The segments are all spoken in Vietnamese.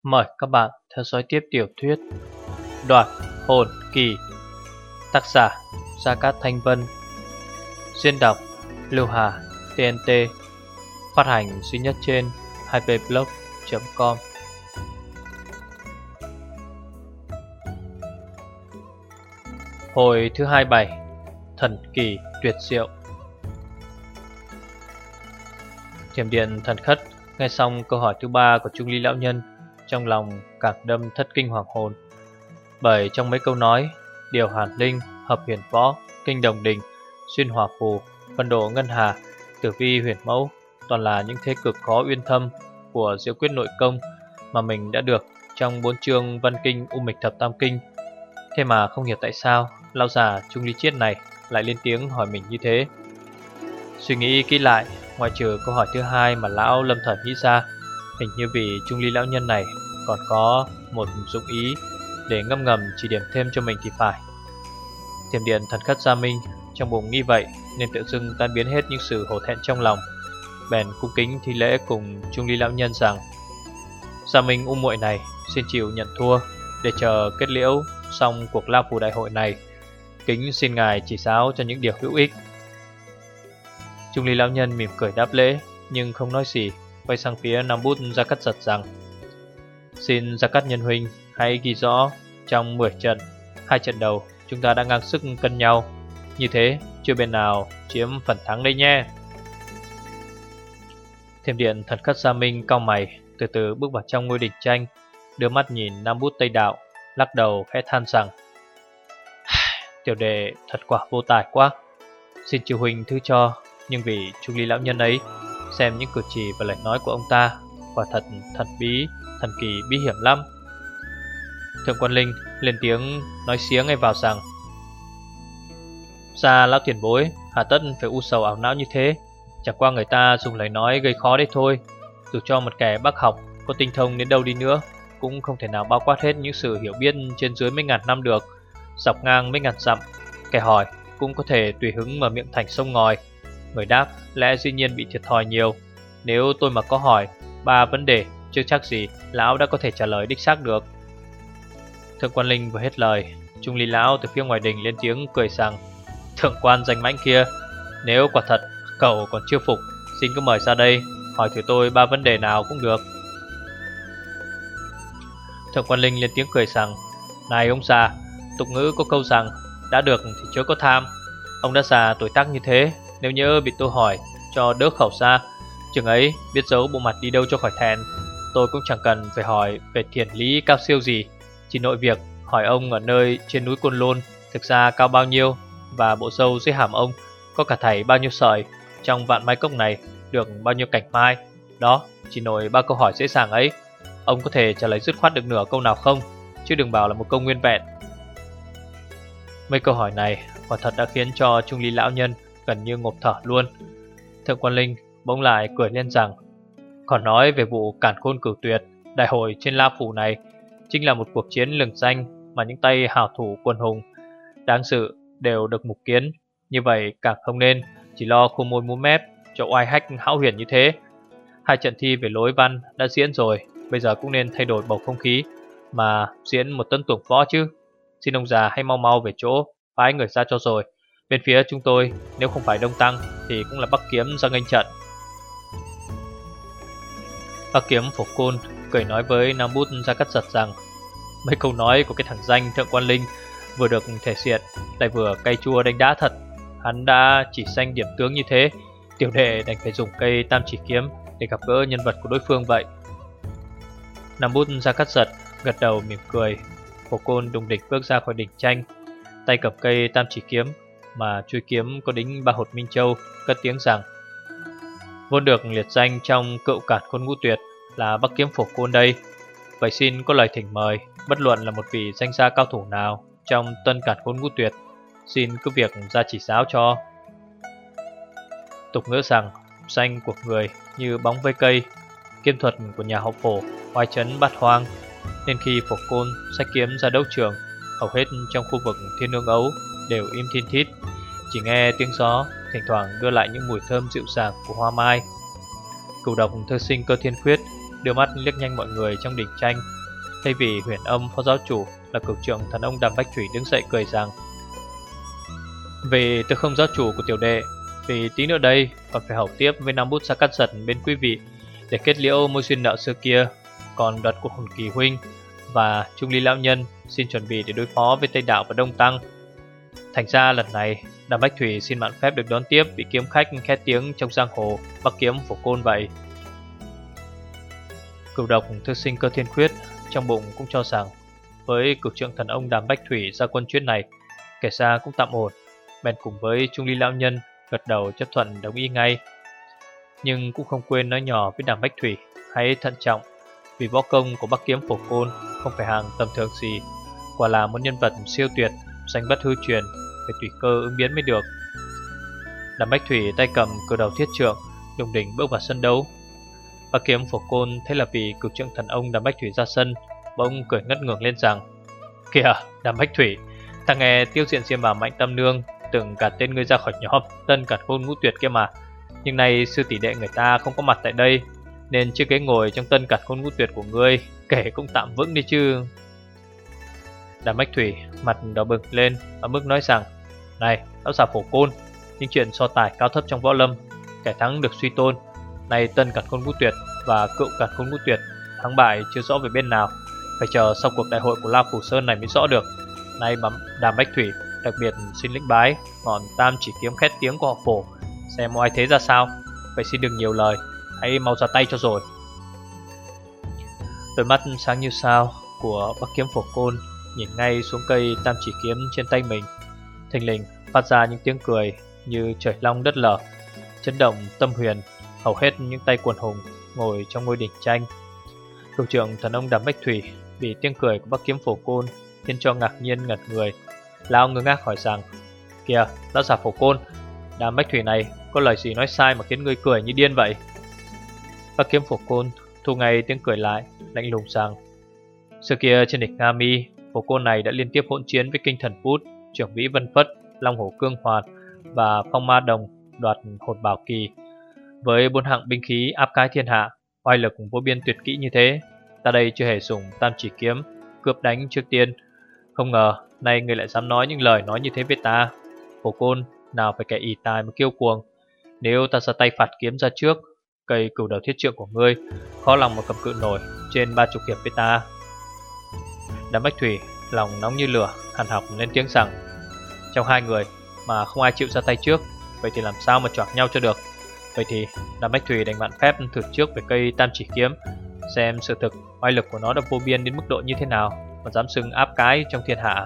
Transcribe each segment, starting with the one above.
Mời các bạn theo dõi tiếp tiểu thuyết Đoạt Hồn Kỳ, tác giả Gia Cát Thanh Vân, xuyên đọc Lưu Hà TNT, phát hành duy nhất trên 2pblog.com. Hồi thứ 27, thần kỳ tuyệt diệu. Thiểm điện thần khất nghe xong câu hỏi thứ ba của Trung Ly lão nhân, trong lòng càng đâm thất kinh hoàng hồn. Bởi trong mấy câu nói điều hàn linh, hợp huyền võ, kinh đồng đình, xuyên hòa phù, phân độ ngân hà, tử vi huyền mẫu toàn là những thế cực khó uyên thâm của diệu quyết nội công mà mình đã được trong 4 chương văn kinh U Mịch Thập Tam Kinh. Thế mà không hiểu tại sao lão già Trung Ly Chiết này lại lên tiếng hỏi mình như thế. Suy nghĩ kỹ lại, ngoại trừ câu hỏi thứ hai mà lão lâm thời nghĩ ra, hình như vì Trung Ly lão nhân này còn có một dụng ý để ngâm ngầm chỉ điểm thêm cho mình thì phải. Thiểm điện thần khất Gia Minh trong bụng nghĩ vậy nên tự dưng tan biến hết những sự hổ thẹn trong lòng, bèn cung kính thi lễ cùng Trung Ly lão nhân rằng: Gia Minh u muội này xin chịu nhận thua, để chờ kết liễu xong cuộc La Phù đại hội này, kính xin ngài chỉ giáo cho những điều hữu ích. Trung Ly lão nhân mỉm cười đáp lễ nhưng không nói gì, quay sang phía Nam Bút Gia Cát Giật rằng: Xin Gia Cát nhân huynh hãy ghi rõ trong 10 trận, 2 trận đầu chúng ta đã ngang sức cân nhau, như thế chưa bên nào chiếm phần thắng đây nhé. Thiểm điện thần khất Gia Minh cau mày, từ từ bước vào trong ngôi đình tranh, đưa mắt nhìn Nam Bút Tây Đạo, lắc đầu khẽ than rằng: Tiểu đệ thật quả vô tài quá, xin chư huynh thứ cho, nhưng vì Trung Ly lão nhân ấy, xem những cử chỉ và lời nói của ông ta quả thật thần bí, thần kỳ bí hiểm lắm. Thượng Quan Linh lên tiếng nói xía ngay vào rằng: Gia lão tiền bối hà tất phải u sầu ảo não như thế, chẳng qua người ta dùng lời nói gây khó đấy thôi. Dù cho một kẻ bác học có tinh thông đến đâu đi nữa, cũng không thể nào bao quát hết những sự hiểu biết trên dưới mấy ngàn năm được, dọc ngang mấy ngàn dặm. Kẻ hỏi cũng có thể tùy hứng mở miệng thành sông ngòi, người đáp lẽ dĩ nhiên bị thiệt thòi nhiều. Nếu tôi mà có hỏi 3 vấn đề, chưa chắc gì lão đã có thể trả lời đích xác được. Thượng Quan Linh vừa hết lời, Trung Ly lão từ phía ngoài đình lên tiếng cười rằng: Thượng quan danh mãnh kia, nếu quả thật cậu còn chưa phục, xin cứ mời ra đây, hỏi thử tôi 3 vấn đề nào cũng được. Thượng Quan Linh lên tiếng cười rằng: Này ông già, tục ngữ có câu rằng đã được thì chớ có tham. Ông đã già tuổi tác như thế, nếu nhớ bị tôi hỏi cho đỡ khẩu ra, chừng ấy biết giấu bộ mặt đi đâu cho khỏi thẹn. Tôi cũng chẳng cần phải hỏi về thiền lý cao siêu gì, chỉ nội việc hỏi ông ở nơi trên núi Côn Lôn thực ra cao bao nhiêu, và bộ râu dưới hàm ông có cả thảy bao nhiêu sợi, trong vạn mai cốc này được bao nhiêu cành mai. Đó, chỉ nội 3 câu hỏi dễ dàng ấy, ông có thể trả lời dứt khoát được nửa câu nào không, chứ đừng bảo là một câu nguyên vẹn. Mấy câu hỏi này quả thật đã khiến cho Trung Ly lão nhân gần như ngộp thở luôn. Thượng Quan Linh bỗng lại cười lên rằng: Còn nói về vụ cản khôn cửu tuyệt, đại hội trên La Phủ này chính là một cuộc chiến lừng danh mà những tay hảo thủ quần hùng đáng sự đều được mục kiến. Như vậy càng không nên chỉ lo khô môi múa mép cho oai hách hão huyền như thế. 2 trận thi về lối văn đã diễn rồi, bây giờ cũng nên thay đổi bầu không khí mà diễn một tân tuồng võ chứ. Xin ông già hãy mau mau về chỗ phái người ra cho rồi. Bên phía chúng tôi nếu không phải Đông Tăng thì cũng là Bắc Kiếm ra nghênh trận. Bắc Kiếm Phổ Côn cười nói với Nam Bút Gia Cát Giật rằng: Mấy câu nói của cái thằng danh Thượng Quan Linh vừa được thể hiện lại vừa cay chua đánh đá thật. Hắn đã chỉ danh điểm tướng như thế, tiểu đệ đành phải dùng cây tam chỉ kiếm để gặp gỡ nhân vật của đối phương vậy. Nam Bút Gia Cát Giật gật đầu mỉm cười. Phổ Côn đùng địch bước ra khỏi đỉnh tranh, tay cầm cây tam chỉ kiếm mà chuôi kiếm có đính 3 hột minh châu, cất tiếng rằng: Vốn được liệt danh trong cựu cản khôn ngũ tuyệt là Bắc Kiếm Phổ Côn đây. Vậy xin có lời thỉnh mời bất luận là một vị danh gia cao thủ nào trong tân cản khôn ngũ tuyệt, xin cứ việc ra chỉ giáo cho. Tục ngữ rằng danh của người như bóng với cây, kiếm thuật của nhà họ Phổ oai chấn bát hoang, nên khi Phổ Côn xách kiếm ra đấu trường, hầu hết trong khu vực Thiên Nương Ấu đều im thiên thít, chỉ nghe tiếng gió thỉnh thoảng đưa lại những mùi thơm dịu dàng của hoa mai. Cửu độc thơ sinh cơ thiên khuyết đưa mắt liếc nhanh mọi người trong đỉnh tranh. Thay vì Huyền Âm phó giáo chủ là cửu trưởng thần ông Đàm Bách Thủy đứng dậy cười rằng: "Vì tôi không giáo chủ của tiểu đệ, vì tí nữa đây còn phải hầu tiếp với 5 bút sa cắt giật bên quý vị để kết liễu mối duyên nợ xưa kia. Còn Đoạt của Hồn Kỳ huynh và Trung Ly lão nhân xin chuẩn bị để đối phó với Tây Đạo và Đông Tăng. Thành ra lần này Đàm Bách Thủy xin mạn phép được đón tiếp vị kiếm khách khét tiếng trong giang hồ Bắc Kiếm Phổ Côn vậy." Cửu độc thư sinh Cơ Thiên Khuyết trong bụng cũng cho rằng với cửu trưởng thần ông Đàm Bách Thủy ra quân chuyến này kể ra cũng tạm ổn, bèn cùng với Trung Ly lão nhân gật đầu chấp thuận đồng ý ngay. Nhưng cũng không quên nói nhỏ với Đàm Bách Thủy hãy thận trọng, vì võ công của Bắc Kiếm Phổ Côn không phải hàng tầm thường gì, quả là một nhân vật siêu tuyệt, danh bất hư truyền, phải tùy cơ ứng biến mới được. Đàm Bách Thủy tay cầm cờ đầu thiết trượng, đùng đỉnh bước vào sân đấu. Bắc Kiếm Phổ Côn thấy là vì cửu trưởng thần ông Đàm Bách Thủy ra sân, bỗng cười ngất ngưởng lên rằng: "Kìa Đàm Bách Thủy, ta nghe tiêu diện Diêm Bà Mạnh Tâm Nương từng cả tên ngươi ra khỏi nhóm Tân Cản Khôn Ngũ Tuyệt kia mà. Nhưng nay sư tỷ đệ người ta không có mặt tại đây, nên chiếc ghế ngồi trong Tân Cản Khôn Ngũ Tuyệt của ngươi kể cũng tạm vững đi chứ." Đàm Bách Thủy mặt đỏ bừng lên và mức nói rằng: "Này lão già Phổ Côn, những chuyện so tài cao thấp trong võ lâm, kẻ thắng được suy tôn. Nay Tân Cản Khôn Ngũ Tuyệt và Cựu Cản Khôn Ngũ Tuyệt thắng bại chưa rõ về bên nào, phải chờ sau cuộc đại hội của La Phủ Sơn này mới rõ được. Nay Đàm Bách Thủy đặc biệt xin lĩnh bái ngọn tam chỉ kiếm khét tiếng của họ Phổ, xem oai thế ra sao. Vậy xin đừng nhiều lời, hãy mau ra tay cho rồi." Đôi mắt sáng như sao của Bắc Kiếm Phổ Côn nhìn ngay xuống cây tam chỉ kiếm trên tay mình, thình lình phát ra những tiếng cười như trời long đất lở, chấn động tâm huyền hầu hết những tay quần hùng ngồi trong ngôi đỉnh tranh. Cửu trưởng thần ông Đàm Bách Thủy bị tiếng cười của Bắc Kiếm Phổ Côn khiến cho ngạc nhiên ngẩn người. Lão ngơ ngác hỏi rằng: "Kìa lão già Phổ Côn, Đàm Bách Thủy này có lời gì nói sai mà khiến ngươi cười như điên vậy?" Bắc Kiếm Phổ Côn thu ngay tiếng cười lại, lạnh lùng rằng: "Xưa kia trên đỉnh Nga Mi, Phổ Côn này đã liên tiếp hỗn chiến với Kinh Thần Bút, Trưởng Vĩ Vân Phất, Long Hổ Cương Hoàn và Phong Ma Đồng Đoạt Hồn Bảo Kỳ. Với 4 hạng binh khí áp cái thiên hạ, oai lực vô biên tuyệt kỹ như thế, ta đây chưa hề dùng tam chỉ kiếm cướp đánh trước tiên. Không ngờ nay ngươi lại dám nói những lời nói như thế với ta. Phổ Côn nào phải kẻ ỷ tài mà kiêu cuồng. Nếu ta ra tay phạt kiếm ra trước, cây cửu đầu thiết trượng của ngươi khó lòng mà cầm cự nổi trên 30 hiệp với ta." Đàm Bách Thủy lòng nóng như lửa, hằn học lên tiếng rằng: "Trong hai người mà không ai chịu ra tay trước, vậy thì làm sao mà choảng nhau cho được. Vậy thì Đàm Bách Thủy đành mạn phép thử trước về cây tam chỉ kiếm, xem sự thực oai lực của nó đã vô biên đến mức độ như thế nào mà dám xưng áp cái trong thiên hạ."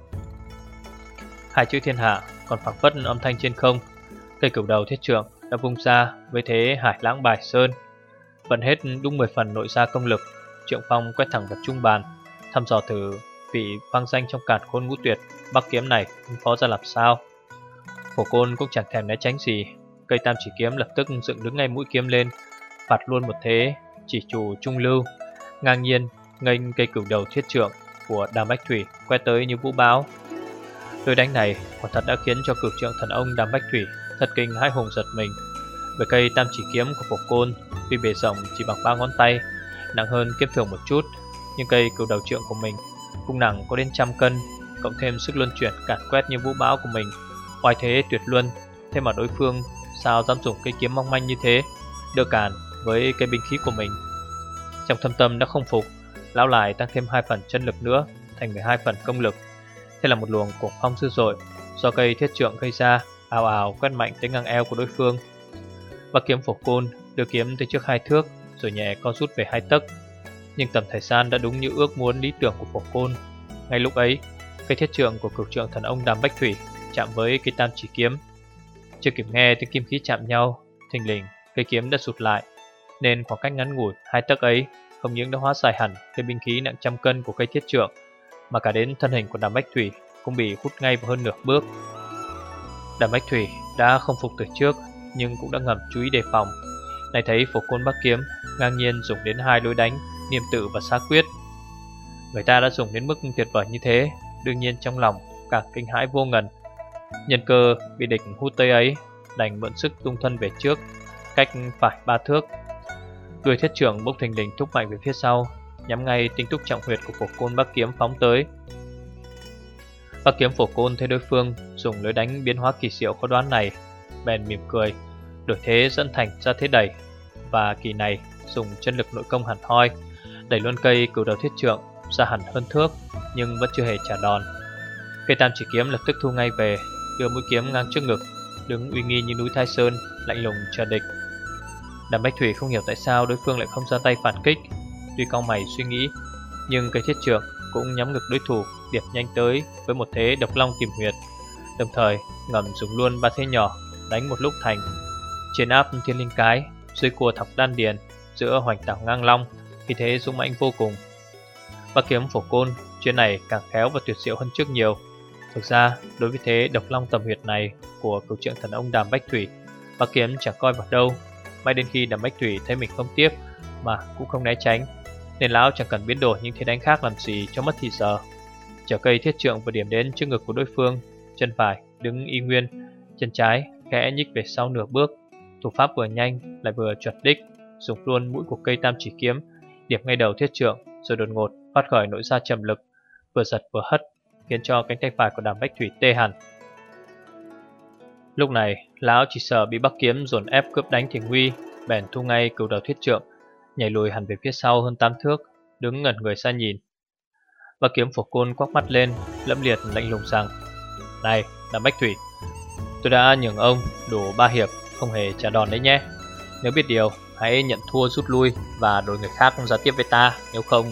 Hai chữ thiên hạ còn phảng phất âm thanh trên không. Cây cửu đầu thiết trượng đã vung ra với thế hải lãng bài sơn, vận hết đúng 10 phần nội gia công lực. Trượng phong quét thẳng vào trung bàn, thăm dò thử vị vang danh trong Cản Khôn Ngũ Tuyệt Bắc Kiếm này ứng phó ra làm sao. Phổ Côn cũng chẳng thèm né tránh gì, cây tam chỉ kiếm lập tức dựng đứng ngay mũi kiếm lên, phạt luôn một thế chỉ chủ trung lưu, ngang nhiên nghênh cây cửu đầu thiết trượng của Đàm Bách Thủy quét tới như vũ bão. Đôi đánh này quả thật đã khiến cho cửu trưởng thần ông Đàm Bách Thủy thật kinh hãi hùng giật mình. Bởi cây tam chỉ kiếm của Phổ Côn tuy bề rộng chỉ bằng 3 ngón tay, nặng hơn kiếm thường một chút, nhưng cây cửu đầu trượng của mình cũng nặng có đến 100 cân, cộng thêm sức luân chuyển càn quét như vũ bão của mình, oai thế tuyệt luân. Thế mà đối phương sao dám dùng cây kiếm mong manh như thế đỡ cản với cây binh khí của mình. Trong thâm tâm đã không phục, lão lại tăng thêm 2 phần chân lực nữa, thành 12 phần công lực. Thế là một luồng cuồng phong dữ dội do cây thiết trượng gây ra ào ào quét mạnh tới ngang eo của đối phương. Bắc Kiếm Phổ Côn đưa kiếm tới trước 2 thước rồi nhẹ co rút về 2 tấc, nhưng tầm thời gian đã đúng như ước muốn lý tưởng của Phổ Côn. Ngay lúc ấy, cây thiết trượng của cửu trưởng thần ông Đàm Bách Thủy chạm với cây tam chỉ kiếm. Chưa kịp nghe tiếng kim khí chạm nhau, thình lình cây kiếm đã sụt lại, nên khoảng cách ngắn ngủi 2 tấc ấy không những đã hóa giải hẳn cây binh khí nặng 100 cân của cây thiết trượng, mà cả đến thân hình của Đàm Bách Thủy cũng bị hút ngay vào hơn nửa bước. Đàm Bách Thủy đã không phục từ trước, nhưng cũng đã ngầm chú ý đề phòng. Này thấy Phổ Côn Bắc Kiếm ngang nhiên dùng đến 2 đối đánh niệm tự và xá quyết. Người ta đã dùng đến mức tuyệt vời như thế, đương nhiên trong lòng càng kinh hãi vô ngần. Nhân cơ bị địch hút tới ấy, đành mượn sức tung thân về trước, cách phải 3 thước. Đuôi thiết trưởng bốc thình lình thúc mạnh về phía sau, nhắm ngay tinh túc trọng huyệt của Phổ Côn Bắc Kiếm phóng tới. Bắc Kiếm Phổ Côn thấy đối phương dùng lưới đánh biến hóa kỳ diệu khó đoán này, bèn mỉm cười, đổi thế dẫn thành ra thế đẩy, và kỳ này dùng chân lực nội công hẳn hoi, đẩy luôn cây cửu đầu thiết trượng ra hẳn hơn thước, nhưng vẫn chưa hề trả đòn. Cây tam chỉ kiếm lập tức thu ngay về, đưa mũi kiếm ngang trước ngực, đứng uy nghi như núi Thái Sơn, lạnh lùng chờ địch. Đàm Bách Thủy không hiểu tại sao đối phương lại không ra tay phản kích, tuy cau mày suy nghĩ, nhưng cây thiết trượng cũng nhắm ngực đối thủ, điệp nhanh tới với một thế độc long tìm huyệt, đồng thời ngầm dùng luôn ba thế nhỏ đánh một lúc thành trên áp thiên linh cái, dưới cua thọc đan điền, giữa hoành tảo ngang long, khi thế dũng mãnh vô cùng. Bắc Kiếm Phổ Côn chuyến này càng khéo và tuyệt diệu hơn trước nhiều. Thực ra đối với thế độc long tầm huyệt này của cửu trượng thần ông Đàm Bách Thủy, Bắc Kiếm chẳng coi vào đâu. Mãi đến khi Đàm Bách Thủy thấy mình không tiếp mà cũng không né tránh, nên lão chẳng cần biến đổi những thế đánh khác làm gì cho mất thì giờ. Chở cây thiết trượng vừa điểm đến trước ngực của đối phương, chân phải đứng y nguyên, chân trái khẽ nhích về sau nửa bước, thủ pháp vừa nhanh lại vừa chuẩn đích, dùng luôn mũi của cây tam chỉ kiếm điểm ngay đầu thiết trượng, rồi đột ngột phát khởi nội ra trầm lực, vừa giật vừa hất, khiến cho cánh tay phải của Đàm Bách Thủy tê hẳn. Lúc này lão chỉ sợ bị Bắc Kiếm dồn ép cướp đánh thì nguy, bèn thu ngay cửu đầu thiết trượng, nhảy lùi hẳn về phía sau hơn 8 thước, đứng ngẩn người ra nhìn. Bắc Kiếm Phổ Côn quắc mắt lên, lẫm liệt lạnh lùng rằng: "Này, Đàm Bách Thủy, tôi đã nhường ông đủ 3 hiệp, không hề trả đòn đấy nhé. Nếu biết điều, hãy nhận thua rút lui và đổi người khác ra tiếp với ta, nếu không..."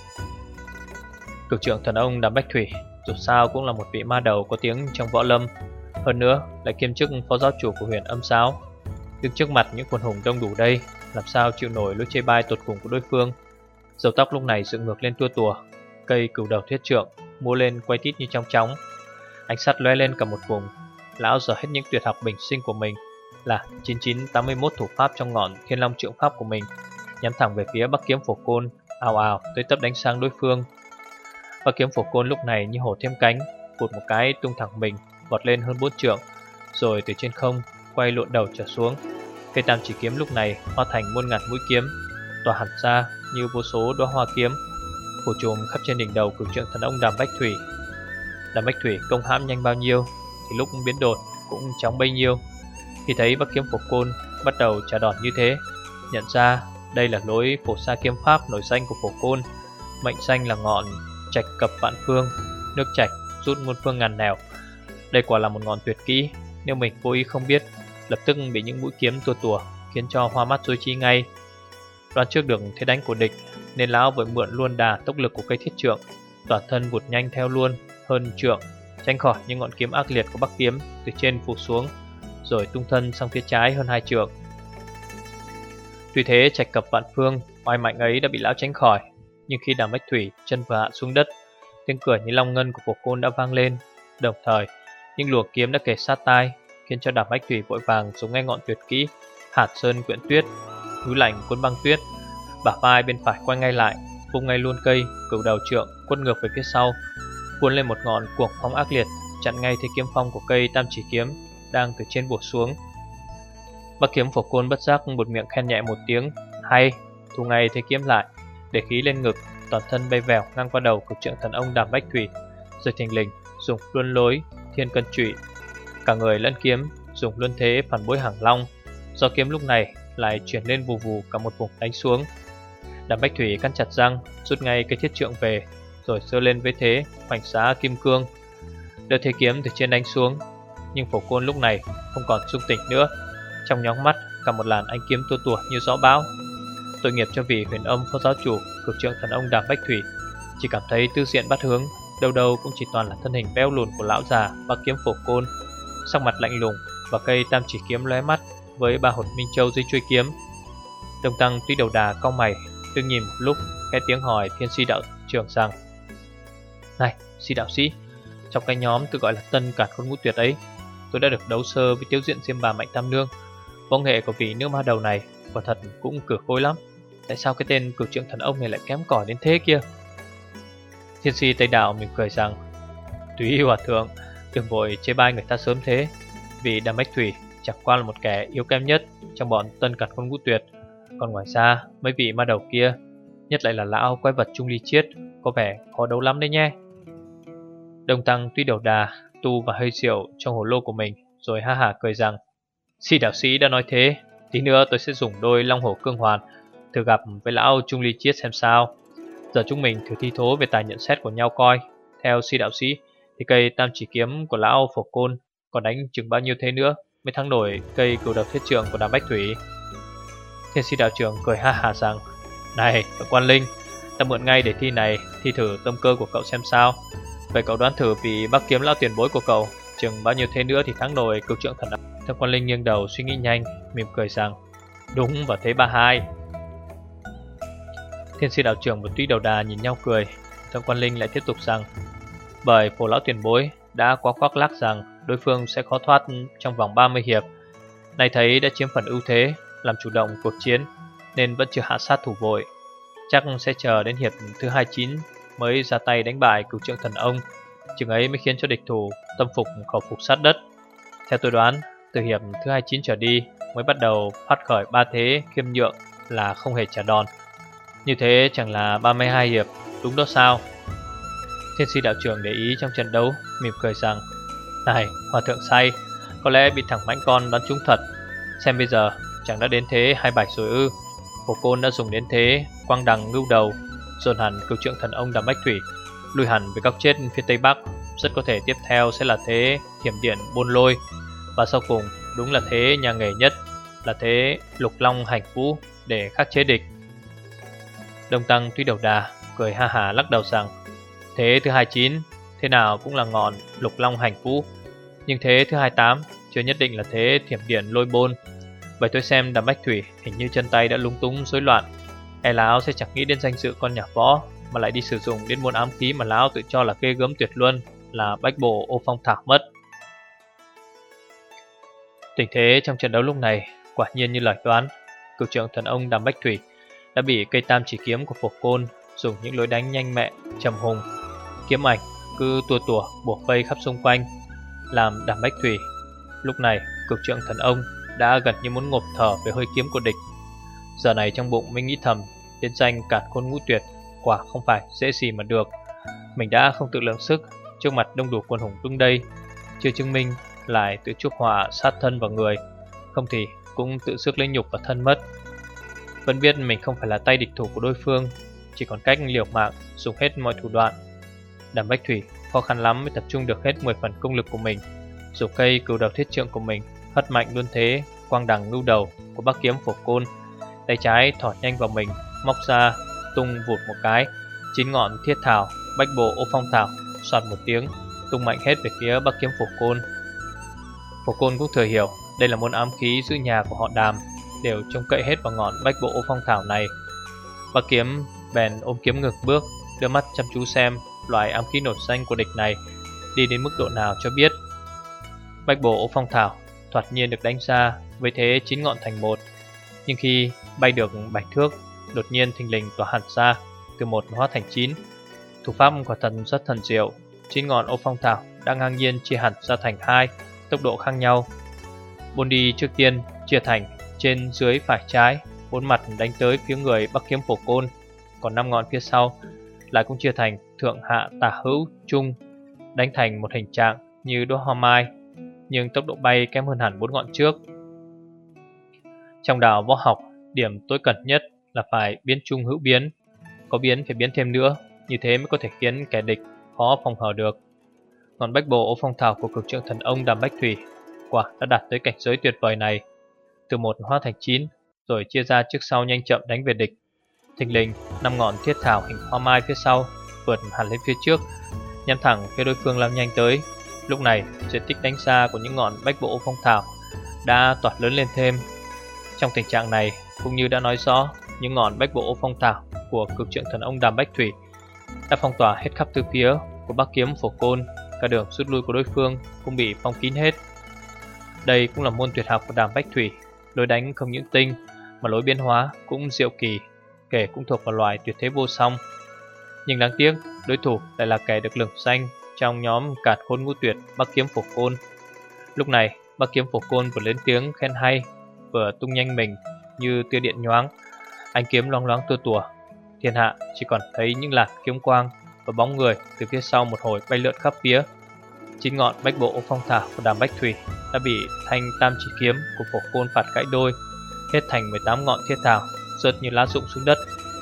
Cửu trượng thần ông Đàm Bách Thủy dù sao cũng là một vị ma đầu có tiếng trong võ lâm, hơn nữa lại kiêm chức phó giáo chủ của Huyền Âm Giáo. Đứng trước mặt những quần hùng đông đủ đây, làm sao chịu nổi lối chê bai tột cùng của đối phương. Râu tóc lúc này dựng ngược lên tua tùa, cây cửu đầu thiết trượng múa lên quay tít như trong chóng, ánh sắt lóe lên cả một vùng. Lão dở hết những tuyệt học bình sinh của mình là 9981 thủ pháp trong ngọn Thiên Long Trượng Pháp của mình, nhắm thẳng về phía Bắc Kiếm Phổ Côn, ào ào tới tấp đánh sang đối phương. Bắc Kiếm Phổ Côn lúc này như hổ thêm cánh, vụt một cái tung thẳng mình, vọt lên hơn 4 trượng, rồi từ trên không quay lộn đầu trở xuống. Cây tam chỉ kiếm lúc này hóa thành muôn ngàn mũi kiếm, tỏa hẳn ra như vô số đóa hoa kiếm, phủ trùm khắp trên đỉnh đầu cửu trượng thần ông Đàm Bách Thủy. Đàm Bách Thủy công hãm nhanh bao nhiêu thì lúc biến đổi cũng chóng bấy nhiêu. Khi thấy Bắc Kiếm Phổ Côn bắt đầu trả đòn như thế, nhận ra đây là lối phổ sa kiếm pháp nổi danh của Phổ Côn, mệnh danh là ngọn trạch cập vạn phương, nước trạch rút muôn phương ngàn nẻo. Đây quả là một ngọn tuyệt kỹ, nếu mình vô ý không biết, lập tức bị những mũi kiếm tua tủa, khiến cho hoa mắt rối trí ngay. Đoán trước được thế đánh của địch, nên lão vội mượn luôn đà tốc lực của cây thiết trượng, toàn thân vụt nhanh theo luôn hơn trượng, tránh khỏi những ngọn kiếm ác liệt của Bắc Kiếm từ trên phủ xuống, rồi tung thân sang phía trái hơn 2 trượng. Tuy thế trạch cập vạn phương oai mạnh ấy đã bị lão tránh khỏi, nhưng khi Đàm Bách Thủy chân vừa hạ xuống đất, tiếng cười như long ngân của Phổ Côn đã vang lên, đồng thời những luồng kiếm đã kề sát tai, khiến cho Đàm Bách Thủy vội vàng dùng ngay ngọn tuyệt kỹ Hạt Sơn Quyện Tuyết, núi lạnh cuốn băng tuyết, bả vai bên phải quay ngay lại, vung ngay luôn cây cửu đầu trượng quất ngược về phía sau, cuốn lên một ngọn cuồng phong ác liệt, chặn ngay thế kiếm phong của cây tam chỉ kiếm đang từ trên bổ xuống. Bắc Kiếm Phổ Côn bất giác buột miệng khen nhẹ một tiếng hay, thu ngay thế kiếm lại, để khí lên ngực, toàn thân bay vèo ngang qua đầu cửu trượng thần ông Đàm Bách Thủy, rồi thình lình dùng luôn lối thiên cân trụy, cả người lẫn kiếm dùng luôn thế phản bối hàng long. Do kiếm lúc này lại chuyển lên vù vù cả một vùng đánh xuống. Đàm Bách Thủy cắn chặt răng, rút ngay cây thiết trượng về, rồi giơ lên với thế hoành xá kim cương, đỡ thế kiếm từ trên đánh xuống. Nhưng Phổ Côn lúc này không còn sung tỉnh nữa, trong nhóng mắt cả một làn ánh kiếm tua tủa như gió bão. Tội nghiệp cho vị Huyền Âm phó giáo chủ cửu trượng thần ông Đàm Bách Thủy, chỉ cảm thấy tư diện bát hướng, đâu đâu cũng chỉ toàn là thân hình béo lùn của lão già Bắc Kiếm Phổ Côn, sắc mặt lạnh lùng và cây tam chỉ kiếm lóe mắt với 3 hột minh châu dưới chuôi kiếm. Đồng Tăng tuy đầu đà cau mày, đứng nhìn một lúc, nghe tiếng hỏi Thiên Si đạo trưởng rằng: "Này, Si đạo sĩ, trong cái nhóm tự gọi là Tân Cản Khôn Ngũ Tuyệt ấy, tôi đã được đấu sơ với Tiếu Diện Diêm Bà Mạnh Tam Nương. Võ nghệ của vị nữ ma đầu này quả thật cũng cửa khôi lắm. Tại sao cái tên cửu trượng thần ông này lại kém cỏi đến thế kia?" Thiên Si Tây Đạo mỉm cười rằng: "Túy hòa thượng, đừng vội chê bai người ta sớm thế. Vì Đàm Bách Thủy chẳng qua là một kẻ yếu kém nhất trong bọn Tân Cản Khôn Ngũ Tuyệt. Còn ngoài ra mấy vị ma đầu kia, nhất lại là lão quái vật Trung Ly Chiết, có vẻ khó đấu lắm đấy nhé. Đồng Tăng tuy đầu đà, tu và hơi rượu trong hồ lô của mình, rồi ha hả cười rằng: Si đạo sĩ đã nói thế, tí nữa tôi sẽ dùng đôi long hổ cương hoàn thử gặp với lão Trung Ly Chiết xem sao. Giờ chúng mình thử thi thố về tài nhận xét của nhau coi. Theo Si đạo sĩ thì cây tam chỉ kiếm của lão Phổ Côn còn đánh chừng bao nhiêu thế nữa mới thắng nổi cây cửu đầu thiết trượng của Đàm Bách Thủy. Thiên Si đạo trưởng cười ha hả rằng: Này Thượng Quan Linh, ta mượn ngay để thi này, thi thử tâm cơ của cậu xem sao. Vậy cậu đoán thử vì bắc kiếm lão tiền bối của cậu chừng bao nhiêu thế nữa thì thắng nổi cửu trượng thần. Thượng Quan Linh nghiêng đầu suy nghĩ nhanh, mỉm cười rằng: Đúng vào thế 32. Thiên Si đạo trưởng và Tuy đầu đà nhìn nhau cười. Thượng Quan Linh lại tiếp tục rằng: Bởi Phổ lão tiền bối đã quá khoác lác rằng đối phương sẽ khó thoát trong vòng 30 hiệp. Nay thấy đã chiếm phần ưu thế, làm chủ động cuộc chiến, nên vẫn chưa hạ sát thủ vội. Chắc sẽ chờ đến hiệp thứ 29 mới ra tay đánh bại cửu trượng thần ông. Chừng ấy mới khiến cho địch thủ tâm phục khẩu phục sát đất. Theo tôi đoán, từ hiệp thứ 29 trở đi mới bắt đầu phát khởi ba thế khiêm nhượng là không hề trả đòn. Như thế chẳng là 32 hiệp, đúng đó sao? Thiên Si đạo trưởng để ý trong trận đấu, mỉm cười rằng: Này, hòa thượng say, có lẽ bị thằng mãnh con đoán trúng thật. Xem bây giờ, chẳng đã đến thế 27 rồi ư? Phổ Côn đã dùng đến thế quang đằng ngưu đầu, dồn hẳn cửu trượng thần ông Đàm Bách Thủy lùi hẳn về góc chết phía tây bắc. Rất có thể tiếp theo sẽ là thế thiểm điện bôn lôi, và sau cùng đúng là thế nhà nghề nhất, là thế lục long hành vũ để khắc chế địch. Đông Tăng Tuy đầu đà cười ha hả lắc đầu rằng: Thế thứ 29 thế nào cũng là ngọn lục long hành vũ, nhưng thế thứ 28 chưa nhất định là thế thiểm điện lôi bôn. Vậy tôi xem Đàm Bách Thủy hình như chân tay đã lúng túng rối loạn. E lão sẽ chẳng nghĩ đến danh dự con nhà võ, mà lại đi sử dụng đến môn ám khí mà lão tự cho là ghê gớm tuyệt luân, là bách bộ ô phong thảo mất. Tình thế trong trận đấu lúc này quả nhiên như lời đoán. Cửu trượng thần ông Đàm Bách Thủy đã bị cây tam chỉ kiếm của Phổ Côn dùng những lối đánh nhanh mẽ trầm hùng, kiếm ảnh cứ tua tủa bủa vây khắp xung quanh, làm Đàm Bách Thủy lúc này cửu trượng thần ông đã gần như muốn ngộp thở về hơi kiếm của địch. Giờ này trong bụng mình nghĩ thầm, đến danh cản khôn ngũ tuyệt quả không phải dễ gì mà được. Mình đã không tự lượng sức trước mặt đông đủ quân hùng đứng đây, chưa chứng minh lại tự chuốc họa sát thân vào người, không thì cũng tự rước lấy nhục vào thân mất. Vẫn biết mình không phải là tay địch thủ của đối phương, chỉ còn cách liều mạng dùng hết mọi thủ đoạn. Đàm Bách Thủy khó khăn lắm mới tập trung được hết 10 phần công lực của mình, dùng cây cửu đầu thiết trượng của mình hất mạnh luôn thế quang đằng ngưu đầu của bắc kiếm Phổ Côn. Tay trái thỏ nhanh vào mình, móc ra tung vụt một cái, 9 ngọn thiết thảo bách bộ ô phong thảo soạt một tiếng tung mạnh hết về phía bắc kiếm Phổ Côn. Phổ Côn cũng thừa hiểu đây là môn ám khí giữ nhà của họ Đàm, đều trông cậy hết vào ngọn bách bộ ô phong thảo này. Bắc kiếm bèn ôm kiếm ngược bước, đưa mắt chăm chú xem loại ám khí nổi danh của địch này đi đến mức độ nào cho biết. Bách bộ ô phong thảo thoạt nhiên được đánh ra với thế 9 ngọn thành một, nhưng khi bay được 7 thước, đột nhiên thình lình tỏa hẳn ra, từ một hóa thành 9. Thủ pháp quả thật rất thần diệu. 9 ngọn ô phong thảo đã ngang nhiên chia hẳn ra thành 2, tốc độ khác nhau. Bôn đi trước tiên chia thành trên dưới phải trái, 4 mặt đánh tới phía người bắc kiếm Phổ Côn, còn 5 ngọn phía sau lại cũng chia thành thượng hạ tả hữu trung, đánh thành một hình trạng như đóa hoa mai, nhưng tốc độ bay kém hơn hẳn 4 ngọn trước. Trong đạo võ học, điểm tối cẩn nhất là phải biến trung hữu biến, có biến phải biến thêm nữa, như thế mới có thể khiến kẻ địch khó phòng hờ được. Ngọn bách bộ ô phong thảo của cực trượng thần ông Đàm Bách Thủy quả đã đạt tới cảnh giới tuyệt vời này, từ một hóa thành 9, rồi chia ra trước sau nhanh chậm đánh về địch. Thình lình 5 ngọn thiết thảo hình hoa mai phía sau vượt hẳn lên phía trước, nhắm thẳng phía đối phương lao nhanh tới. Lúc này diện tích đánh xa của những ngọn bách bộ ô phong thảo đã toạt lớn lên thêm. Trong tình trạng này, cũng như đã nói rõ, những ngọn bách bộ ô phong thảo của cực trượng thần ông Đàm Bách Thủy đã phong tỏa hết khắp tứ phía của bắc kiếm Phổ Côn, cả đường rút lui của đối phương cũng bị phong kín hết. Đây cũng là môn tuyệt học của Đàm Bách Thủy, lối đánh không những tinh mà lối biến hóa cũng diệu kỳ, kể cũng thuộc vào loài tuyệt thế vô song. Nhưng đáng tiếc, đối thủ lại là kẻ được lừng danh trong nhóm cạt khôn ngũ tuyệt bắc kiếm Phổ Côn. Lúc này, bắc kiếm Phổ Côn vừa lên tiếng khen hay, vừa tung nhanh mình như tia điện nhoáng, Ánh kiếm loáng loáng tua tủa, thiên hạ chỉ còn thấy những làn kiếm quang và bóng người từ phía sau một hồi bay lượn khắp phía. 9 ngọn bách bộ phong thảo của Đàm Bách Thủy đã bị thanh tam chỉ kiếm của Phổ Côn phạt gãy đôi, hết thành 18 ngọn thiết thảo rớt như lá rụng xuống đất.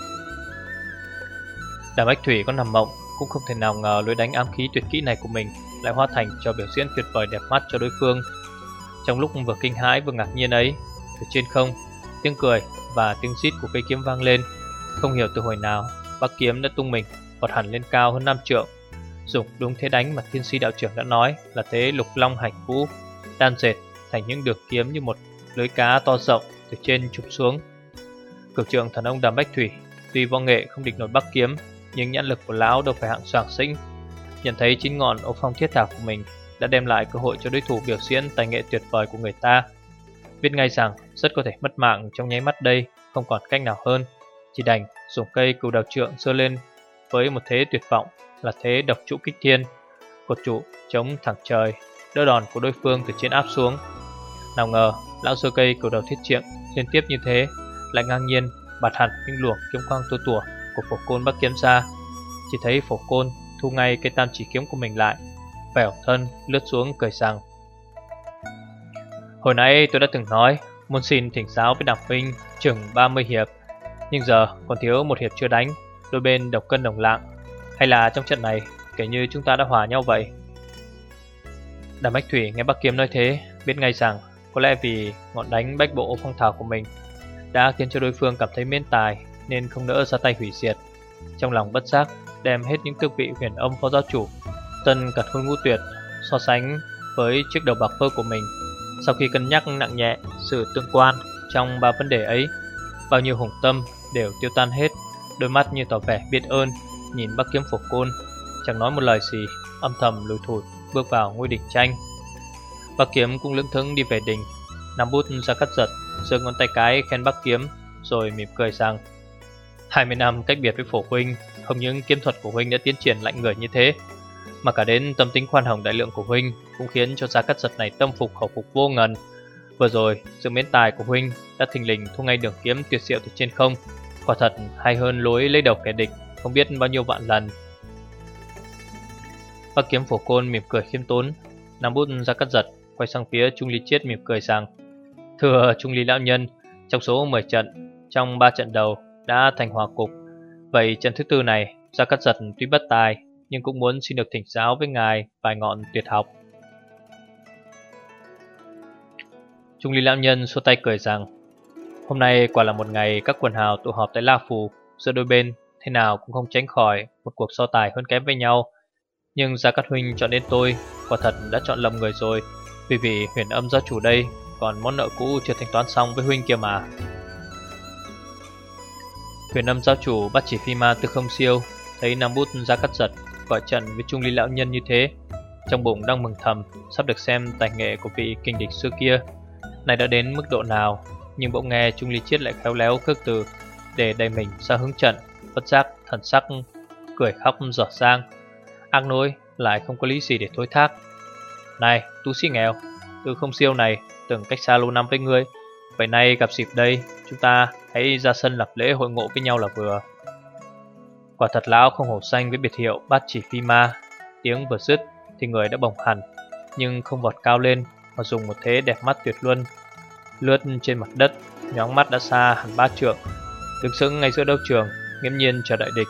Đàm Bách Thủy có nằm mộng cũng không thể nào ngờ lối đánh ám khí tuyệt kỹ này của mình lại hóa thành cho biểu diễn tuyệt vời đẹp mắt cho đối phương. Trong lúc vừa kinh hãi vừa ngạc nhiên ấy, từ trên không, tiếng cười và tiếng rít của cây kiếm vang lên. Không hiểu từ hồi nào, Bắc kiếm đã tung mình vọt hẳn lên cao hơn 5 trượng, dùng đúng thế đánh mà Thiên Si đạo trưởng đã nói là thế lục long hành vũ, đan dệt thành những đường kiếm như một lưới cá to rộng từ trên chụp xuống. Cửu trượng thần ông Đàm Bách Thủy tuy võ nghệ không địch nổi Bắc kiếm, nhưng nhãn lực của lão đâu phải hạng soàng xĩnh. Nhận thấy 9 ngọn ô phong thiết thảo của mình đã đem lại cơ hội cho đối thủ biểu diễn tài nghệ tuyệt vời của người ta, biết ngay rằng rất có thể mất mạng trong nháy mắt đây, không còn cách nào hơn, chỉ đành dùng cây cửu đào trượng giơ lên với một thế tuyệt vọng là thế độc trụ kích thiên, cột trụ chống thẳng trời, đỡ đòn của đối phương từ trên áp xuống. Nào ngờ lão giơ cây cửu đào thiết trượng liên tiếp như thế lại ngang nhiên bạt hẳn những luồng kiếm quang tua tủa của Phổ Côn Bắc kiếm ra. Chỉ thấy Phổ Côn thu ngay cây tam chỉ kiếm của mình lại, vẻo thân lướt xuống cười rằng: hồi nãy tôi đã từng nói muốn xin thỉnh giáo với Đàm huynh chừng 30 hiệp, nhưng giờ còn thiếu một hiệp chưa đánh, đôi bên độc cân đồng lạng, hay là trong trận này kể như chúng ta đã hòa nhau vậy. Đàm Bách Thủy nghe Bắc kiếm nói thế, biết ngay rằng có lẽ vì ngọn đánh bách bộ phong thảo của mình đã khiến cho đối phương cảm thấy mến tài nên không nỡ ra tay hủy diệt. Trong lòng bất giác đem hết những tước vị huyền âm phó giáo chủ, tân cật khôn ngũ tuyệt so sánh với chiếc đầu bạc phơ của mình. Sau khi cân nhắc nặng nhẹ sự tương quan trong 3 vấn đề ấy, bao nhiêu hùng tâm đều tiêu tan hết. Đôi mắt như tỏ vẻ biết ơn nhìn Bắc kiếm Phổ Côn, chẳng nói một lời gì, âm thầm lùi thủi bước vào ngôi đỉnh tranh. Bắc kiếm cũng lững thững đi về đỉnh, nắm bút ra cắt giật, giơ ngón tay cái khen Bắc kiếm, rồi mỉm cười rằng: 20 năm cách biệt với Phổ huynh, không những kiếm thuật của huynh đã tiến triển lạnh người như thế, mà cả đến tâm tính khoan hồng đại lượng của huynh cũng khiến cho Gia Cát Giật này tâm phục khẩu phục vô ngần. Vừa rồi sự mến tài của huynh đã thình lình thu ngay đường kiếm tuyệt diệu từ trên không, quả thật hay hơn lối lấy đầu kẻ địch không biết bao nhiêu vạn lần. Bắc kiếm Phổ Côn mỉm cười khiêm tốn, nắm bút Gia Cát Giật, quay sang phía Trung Ly Chiết mỉm cười rằng: thưa Trung Ly lão nhân, trong số 10 trận, trong 3 trận đầu đã thành hòa cục, vậy trận thứ tư này Gia Cát Giật tuy bất tài nhưng cũng muốn xin được thỉnh giáo với ngài vài ngọn tuyệt học. Trung Ly lão nhân xua tay cười rằng: hôm nay quả là một ngày các quần hào tụ họp tại La Phù, giữa đôi bên thế nào cũng không tránh khỏi một cuộc so tài hơn kém với nhau. Nhưng Gia Cát huynh chọn đến tôi, quả thật đã chọn lầm người rồi, vì huyền âm giáo chủ đây còn món nợ cũ chưa thanh toán xong với huynh kia mà. Huyền âm giáo chủ bắt chỉ phi ma Tư Không Siêu thấy nắm bút Gia Cát Giật gọi trận với Trung Ly lão nhân như thế, trong bụng đang mừng thầm sắp được xem tài nghệ của vị kình địch xưa kia này đã đến mức độ nào. Nhưng bỗng nghe Trung Ly Chiết lại khéo léo khước từ để đẩy mình ra hướng trận, bất giác thần sắc cười khóc dở dang, ác nỗi lại không có lý gì để thối thác. Này tu sĩ nghèo, Tư Không Siêu này từng cách xa lâu năm với ngươi, vậy nay gặp dịp đây, chúng ta hãy ra sân lập lễ hội ngộ với nhau là vừa. Quả thật lão không hổ danh với biệt hiệu bát chỉ phi ma. Tiếng vừa dứt thì người đã bồng hẳn, nhưng không vọt cao lên mà dùng một thế đẹp mắt tuyệt luân, lướt trên mặt đất, nhoáng mắt đã xa hẳn 3 trượng, đứng sững ngay giữa đấu trường, nghiêm nhiên chờ đợi địch.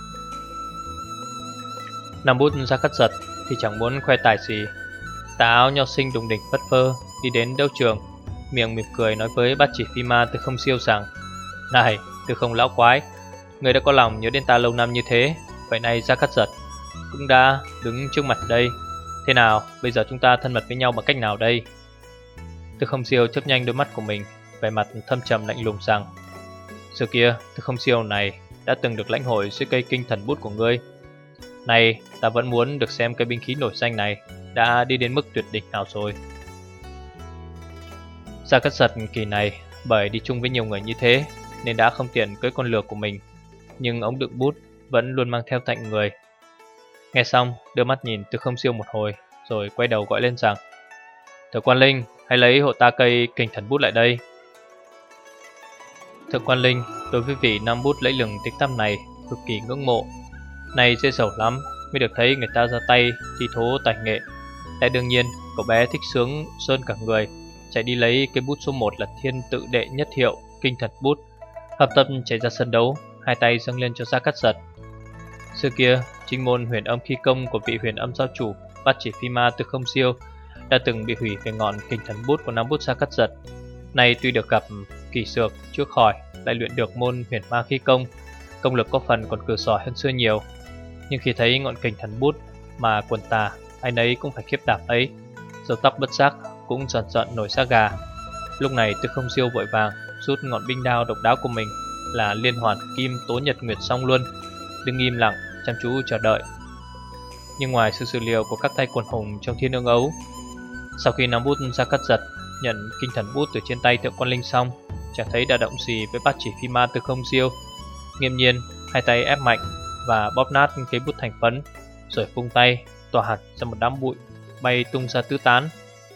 Nằm bút Gia Cát Giật thì chẳng muốn khoe tài gì, tà áo nho sinh đùng đỉnh phất phơ đi đến đấu trường, miệng mỉm cười nói với bát chỉ phi ma Tư Không Siêu rằng: này Tư Không lão quái, người đã có lòng nhớ đến ta lâu năm như thế, vậy nay Gia Cát Giật cũng đã đứng trước mặt đây, thế nào bây giờ chúng ta thân mật với nhau bằng cách nào đây? Tư Không Siêu chớp nhanh đôi mắt của mình, vẻ mặt thâm trầm lạnh lùng rằng: xưa kia Tư Không Siêu này đã từng được lãnh hội dưới cây kinh thần bút của ngươi, này ta vẫn muốn được xem cây binh khí nổi danh này đã đi đến mức tuyệt đỉnh nào rồi. Gia Cát Giật kỳ này bởi đi chung với nhiều người như thế nên đã không tiện cưỡi con lừa của mình, nhưng ống đựng bút vẫn luôn mang theo cạnh người. Nghe xong đưa mắt nhìn Tư Không Siêu một hồi, rồi quay đầu gọi lên rằng: Thượng Quan Linh, hãy lấy hộ ta cây kinh thần bút lại đây. Thượng Quan Linh đối với vị nam bút lẫy lừng tiếng tăm này cực kỳ ngưỡng mộ. Này dễ dầu lắm mới được thấy người ta ra tay thi thố tài nghệ. Lại đương nhiên cậu bé thích sướng sơn cả người, chạy đi lấy cây bút số 1 là thiên tự đệ nhất hiệu kinh thần bút, hợp tâm chạy ra sân đấu, hai tay dâng lên cho Gia Cát Giật. Xưa kia, chính môn huyền âm khí công của vị huyền âm giáo chủ Bát Chỉ Phi Ma Tư Không Siêu đã từng bị hủy về ngọn kinh thần bút của nam bút Gia Cát Giật. Nay tuy được gặp kỳ dược chữa khỏi, lại luyện được môn huyền ma khí công, công lực có phần còn cừ giỏi hơn xưa nhiều. Nhưng khi thấy ngọn kinh thần bút mà quần tà ai nấy cũng phải khiếp đảm ấy, râu tóc bất giác cũng dần dần nổi da gà. Lúc này Tư Không Siêu vội vàng rút ngọn binh đao độc đáo của mình là Liên Hoàn Kim Tố Nhật Nguyệt Song Luân, đứng im lặng chăm chú chờ đợi. Nhưng ngoài sự dự liệu của các tay quần hùng trong Thiên Ương Ấu, sau khi nam bút Gia Cát Giật nhận kinh thần bút từ trên tay Thượng Quan Linh xong, chẳng thấy đả động gì với Bát Chỉ Phi Ma Tư Không Siêu. Nghiêm nhiên hai tay ép mạnh và bóp nát cây bút thành phấn, rồi vung tay tỏa hẳn ra một đám bụi bay tung ra tứ tán.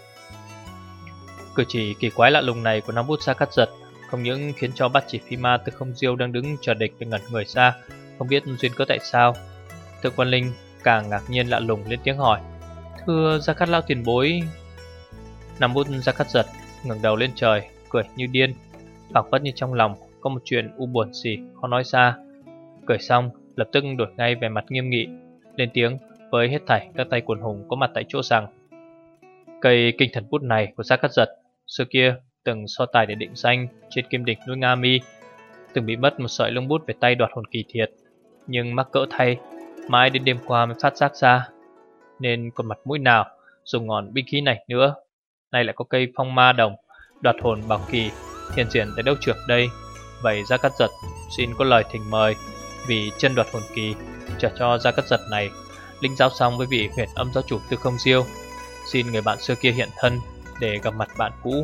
Cử chỉ kỳ quái lạ lùng này của nam bút Gia Cát Giật không những khiến cho Bát Chỉ Phi Ma Tư Không Siêu đang đứng chờ địch phải ngẩn người ra, không biết duyên cớ tại sao. Thượng Quan Linh càng ngạc nhiên lạ lùng lên tiếng hỏi: "Thưa Gia Cát lão tiền bối." Nam bút Gia Cát Giật ngẩng đầu lên trời, cười như điên, phảng phất như trong lòng có một chuyện u buồn gì khó nói ra. Cười xong, lập tức đổi ngay vẻ mặt nghiêm nghị, lên tiếng với hết thảy các tay quần hùng có mặt tại chỗ rằng: "Cây kinh thần bút này của Gia Cát Giật xưa kia từng so tài để định danh trên kim đỉnh núi Nga Mi, từng bị mất một sợi lông bút về tay Đoạt Hồn Kỳ thiệt, nhưng mắc cỡ thay, mãi đến đêm qua mới phát giác ra, nên còn mặt mũi nào dùng ngọn binh khí này nữa. Nay lại có cây Phong Ma Đồng Đoạt Hồn Bảo Kỳ hiện diện tại đấu trường đây. Vậy Gia Cát Giật xin có lời thỉnh mời vì chân Đoạt Hồn Kỳ trả cho Gia Cát Giật này lĩnh giáo xong với vị huyền âm giáo chủ Tư Không Siêu. Xin người bạn xưa kia hiện thân để gặp mặt bạn cũ."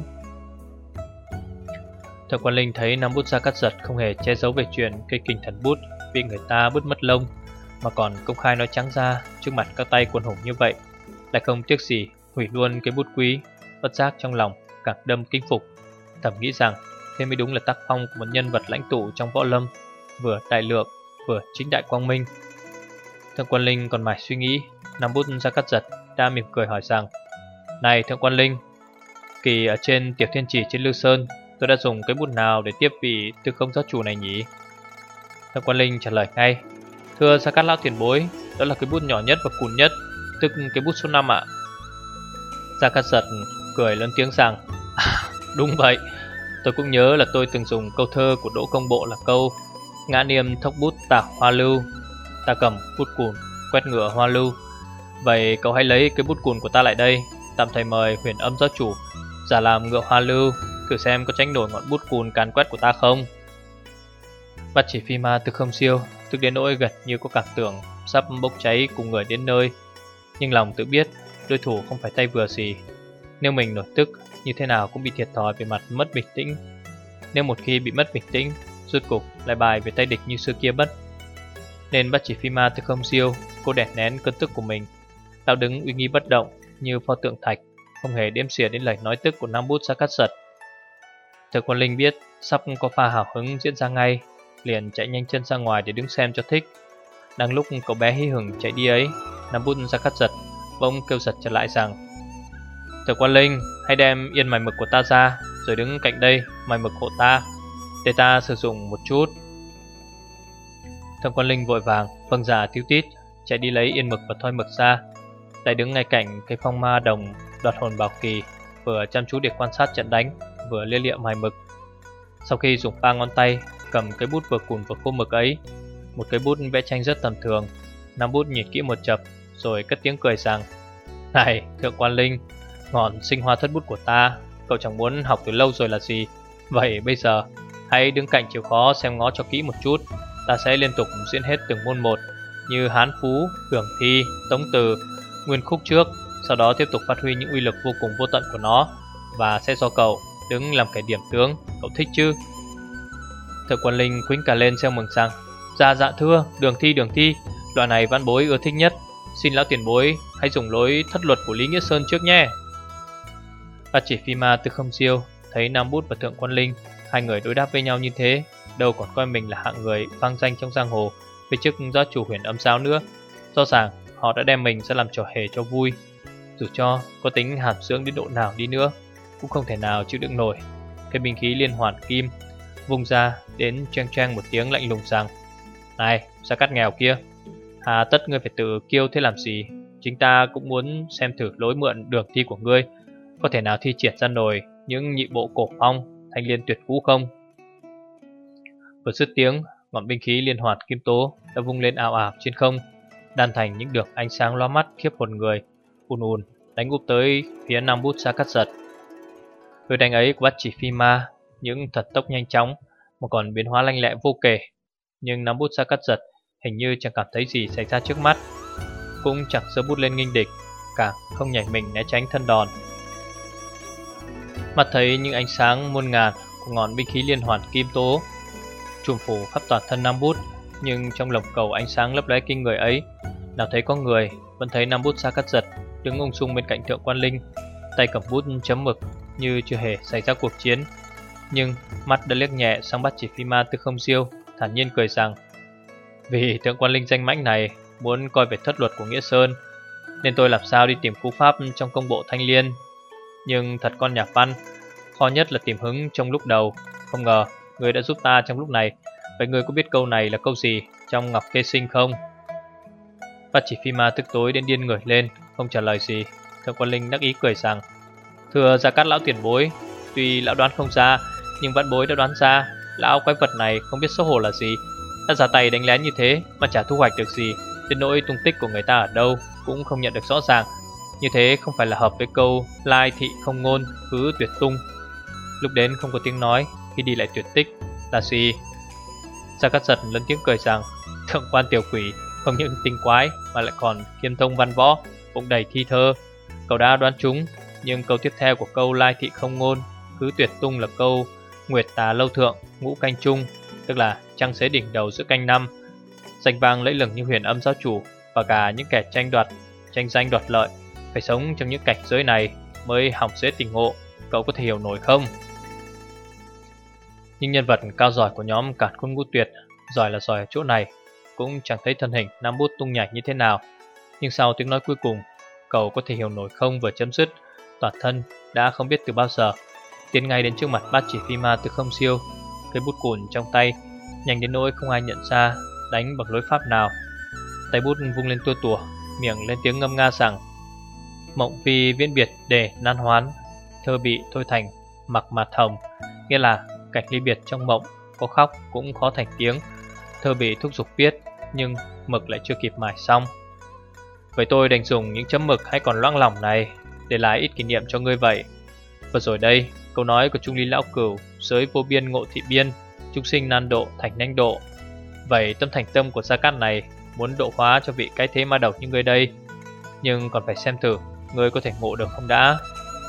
Thượng Quan Linh thấy nam bút Gia Cát Giật không hề che giấu về chuyện cây kinh thần bút bị người ta bứt mất lông, mà còn công khai nói trắng ra trước mặt các tay quần hùng như vậy, lại không tiếc gì hủy luôn cái bút quý, bất giác trong lòng càng đâm kinh phục, thầm nghĩ rằng thế mới đúng là tác phong của một nhân vật lãnh tụ trong võ lâm, vừa đại lượng vừa chính đại quang minh. Thượng Quan Linh còn mải suy nghĩ, nam bút Gia Cát Giật đã mỉm cười hỏi rằng: "Này Thượng Quan Linh, kỳ ở trên Tiểu Thiên Chỉ trên Lư Sơn, tôi đã dùng cái bút nào để tiếp vị Tư Không giáo chủ này nhỉ?" Thượng Quan Linh trả lời ngay: "Thưa Gia Cát lão tiền bối, đó là cái bút nhỏ nhất và cùn nhất, tức cái bút số 5 ạ." Gia Cát Giật cười lớn tiếng rằng: "Đúng vậy, tôi cũng nhớ là tôi từng dùng câu thơ của Đỗ Công Bộ là câu ngã niêm thốc bút tả hoa lưu, ta cầm bút cùn quét ngựa hoa lưu. Vậy cậu hãy lấy cái bút cùn của ta lại đây, tạm thời mời huyền âm giáo chủ giả làm ngựa hoa lưu, thử xem có tránh nổi ngọn bút cùn càn quét của ta không." Bát Chỉ Phi Ma Tư Không Siêu tức đến nỗi gần như có cảm tưởng sắp bốc cháy cùng người đến nơi, nhưng lòng tự biết đối thủ không phải tay vừa gì. Nếu mình nổi tức, như thế nào cũng bị thiệt thòi về mặt mất bình tĩnh. Nếu một khi bị mất bình tĩnh, rốt cục lại bài về tay địch như xưa kia mất. Nên Bát Chỉ Phi Ma Tư Không Siêu cố đè nén cơn tức của mình, lão đứng uy nghi bất động như pho tượng thạch, không hề đếm xỉa đến lời nói tức của nam bút Gia Cát Giật. Thượng Quan Linh biết sắp có pha hào hứng diễn ra ngay, liền chạy nhanh chân ra ngoài để đứng xem cho thích. Đang lúc cậu bé hí hửng chạy đi ấy, nam bút Gia Cát Giật bỗng kêu giật trở lại rằng: "Thượng Quan Linh, hãy đem yên mài mực của ta ra, rồi đứng cạnh đây mài mực hộ ta, để ta sử dụng một chút." Thượng Quan Linh vội vàng vâng dạ tíu tít chạy đi lấy yên mực và thoi mực ra, lại đứng ngay cạnh cây Phong Ma Đồng Đoạt Hồn Bảo Kỳ, vừa chăm chú để quan sát trận đánh, vừa lia lịa mài mực. Sau khi dùng 3 ngón tay cầm cái bút vừa cùn vừa khô mực ấy, một cái bút vẽ tranh rất tầm thường, nam bút nhìn kỹ một chập rồi cất tiếng cười rằng: "Này Thượng Quan Linh, ngọn sinh hoa thất bút của ta cậu chẳng muốn học từ lâu rồi là gì? Vậy bây giờ hãy đứng cạnh chịu khó xem ngó cho kỹ một chút. Ta sẽ liên tục diễn hết từng môn một, như Hán Phú, Hưởng Thi, Tống Từ, Nguyên Khúc trước, sau đó tiếp tục phát huy những uy lực vô cùng vô tận của nó, và sẽ do cậu đứng làm kẻ điểm tướng. Cậu thích chứ?" Thượng Quan Linh quýnh cả lên reo mừng rằng: Dạ thưa, Đường Thi, loại này văn bối ưa thích nhất. Xin lão tiền bối hãy dùng lối thất luật của Lý Nghĩa Sơn trước nhé." Bát Chỉ Phi Ma Tư Không Siêu thấy nam bút và Thượng Quan Linh hai người đối đáp với nhau như thế, đâu còn coi mình là hạng người vang danh trong giang hồ với chức giáo chủ Huyền Âm giáo nữa. Rõ ràng họ đã đem mình ra làm trò hề cho vui. Dù cho có tính hàm dưỡng đến độ nào đi nữa, cũng không thể nào chịu đựng nổi cái binh khí liên hoàn kim vung ra đến choeng choeng một tiếng lạnh lùng rằng: "Này, Gia Cát nghèo kia, hà tất ngươi phải tự kiêu thế làm gì? Chính ta cũng muốn xem thử lối mượn đường thi của ngươi có thể nào thi triển ra nổi những nhị bộ cổ phong, thanh liên tuyệt cú không?" Vừa dứt tiếng, ngọn binh khí liên hoàn kim tố đã vung lên ảo ảo trên không, đan thành những đường ánh sáng lóa mắt khiếp hồn người, ùn ùn đánh úp tới phía Nam Bút Gia Cát Giật. Đôi đánh ấy của Bát Chỉ Phi Ma những thần tốc nhanh chóng mà còn biến hóa lanh lẹ vô kể, nhưng Nam Bút Gia Cát Giật hình như chẳng cảm thấy gì xảy ra trước mắt, cũng chẳng giơ bút lên nghênh địch, càng không nhảy mình né tránh thân đòn. Mắt thấy những ánh sáng muôn ngàn của ngọn binh khí liên hoàn kim tố trùm phủ khắp toàn thân Nam Bút, nhưng trong lồng cầu ánh sáng lấp lóe kinh người ấy, nào thấy có người, vẫn thấy Nam Bút Gia Cát Giật đứng ung dung bên cạnh Thượng Quan Linh, tay cầm bút chấm mực như chưa hề xảy ra cuộc chiến. Nhưng mắt đã liếc nhẹ sang Bát Chỉ Phi Ma Tư Không Diêu, thản nhiên cười rằng: "Vì Thượng Quan Linh danh mãnh này muốn coi về thất luật của Nghĩa Sơn, nên tôi làm sao đi tìm cú pháp trong công bộ Thanh Liên. Nhưng thật con nhà văn, khó nhất là tìm hứng trong lúc đầu. Không ngờ người đã giúp ta trong lúc này. Vậy người có biết câu này là câu gì trong Ngọc Kê Sinh không?" Bát Chỉ Phi Ma tức tối đến điên người lên, không trả lời gì. Thượng Quan Linh đắc ý cười rằng: "Thưa Gia Cát lão tiền bối, tuy lão đoán không ra, nhưng vãn bối đã đoán ra. Lão quái vật này không biết xấu hổ là gì, đã ra tay đánh lén như thế mà chả thu hoạch được gì, đến nỗi tung tích của người ta ở đâu cũng không nhận được rõ ràng. Như thế không phải là hợp với câu lai thị không ngôn cứ tuyệt tung. Lúc đến không có tiếng nói, khi đi lại tuyệt tích là gì?" Gia Cát Giật lớn tiếng cười rằng: "Thượng quan tiểu quỷ không những tinh quái mà lại còn kiêm thông văn võ, bụng đầy thi thơ. Cậu đã đoán trúng, nhưng câu tiếp theo của câu lai thị không ngôn cứ tuyệt tung là câu nguyệt tà lâu thượng ngũ canh chung, tức là trăng xế đỉnh đầu giữa canh năm. Danh vang lẫy lừng như Huyền Âm giáo chủ và cả những kẻ tranh danh đoạt lợi phải sống trong những cảnh giới này mới hỏng dễ tỉnh ngộ. Cậu có thể hiểu nổi không?" Nhưng nhân vật cao giỏi của nhóm Càn Khôn Ngũ Tuyệt, giỏi là giỏi ở chỗ này, cũng chẳng thấy thân hình Nam Bút tung nhảy như thế nào. Nhưng sau tiếng nói cuối cùng, cậu có thể hiểu nổi không vừa chấm dứt, toàn thân đã không biết từ bao giờ tiến ngay đến trước mặt Bát Chỉ Phi Ma Tư Không Siêu, cây bút cùn trong tay nhanh đến nỗi không ai nhận ra đánh bằng lối pháp nào. Tay bút vung lên tua tủa, miệng lên tiếng ngâm nga rằng: "Mộng phi viễn biệt để nan hoán, thơ bị thôi thành mặc mà thầm." Nghĩa là cảnh ly biệt trong mộng, có khóc cũng khó thành tiếng. Thơ bị thúc giục viết, nhưng mực lại chưa kịp mài xong. Vậy tôi đành dùng những chấm mực hay còn loãng lỏng này để lại ít kỷ niệm cho ngươi vậy. Vừa rồi đây, câu nói của Trung Ly Lão Cửu: "Giới vô biên ngộ thị biên, chúng sinh nan độ thành nhanh độ." Vậy tâm thành tâm của Gia Cát này muốn độ hóa cho vị cái thế ma đầu như ngươi đây, nhưng còn phải xem thử ngươi có thể ngộ được không đã.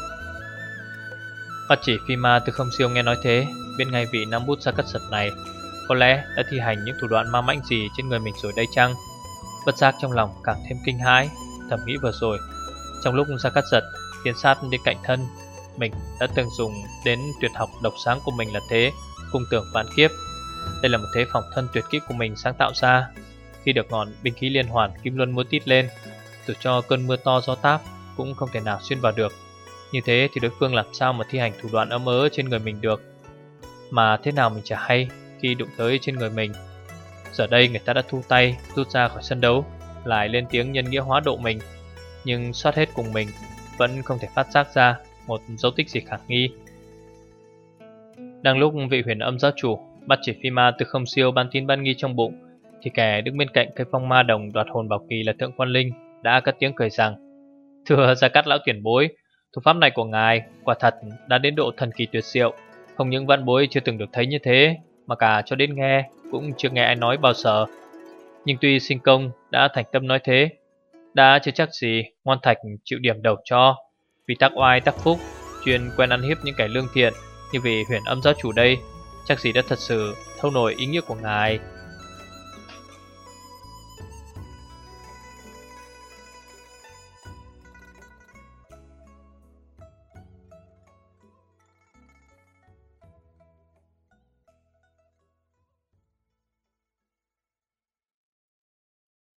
Bát Chỉ Phi Ma Tư Không Siêu nghe nói thế, biết ngay vị Nam Bút Gia Cát Giật này có lẽ đã thi hành những thủ đoạn ma mãnh gì trên người mình rồi đây chăng. Bất giác trong lòng càng thêm kinh hãi, thầm nghĩ vừa rồi trong lúc Gia Cát Giật tiến sát đến cạnh thân mình đã từng dùng đến tuyệt học độc sáng của mình là thế cung tưởng vạn kiếp. Đây là một thế phòng thân tuyệt kỹ của mình sáng tạo ra. Khi được ngọn binh khí liên hoàn kim luân múa tít lên, dù cho cơn mưa to gió táp cũng không thể nào xuyên vào được. Như thế thì đối phương làm sao mà thi hành thủ đoạn ấm ớ trên người mình được. Mà thế nào mình chả hay khi đụng tới trên người mình. Giờ đây người ta đã thu tay rút ra khỏi sân đấu, lại lên tiếng nhân nghĩa hóa độ mình, nhưng soát hết cùng mình vẫn không thể phát giác ra một dấu tích gì khả nghi. Đang lúc vị Huyền Âm giáo chủ Bát Chỉ Phi Ma Tư Không Siêu ban tin ban nghi trong bụng, thì kẻ đứng bên cạnh cây phong ma đồng đoạt hồn bảo kỳ là Thượng Quan Linh đã cất tiếng cười rằng: "Thưa Gia Cát lão tiền bối, thủ pháp này của ngài quả thật đã đến độ thần kỳ tuyệt diệu. Không những vãn bối chưa từng được thấy như thế, mà cả cho đến nghe cũng chưa nghe ai nói bao giờ. Nhưng tuy sinh công đã thành tâm nói thế, đã chưa chắc gì ngoan thạch chịu điểm đầu cho. Vì tác oai tác phúc, chuyên quen ăn hiếp những kẻ lương thiện như vị Huyền Âm giáo chủ đây, chắc gì đã thật sự thấu nổi ý nghĩa của ngài."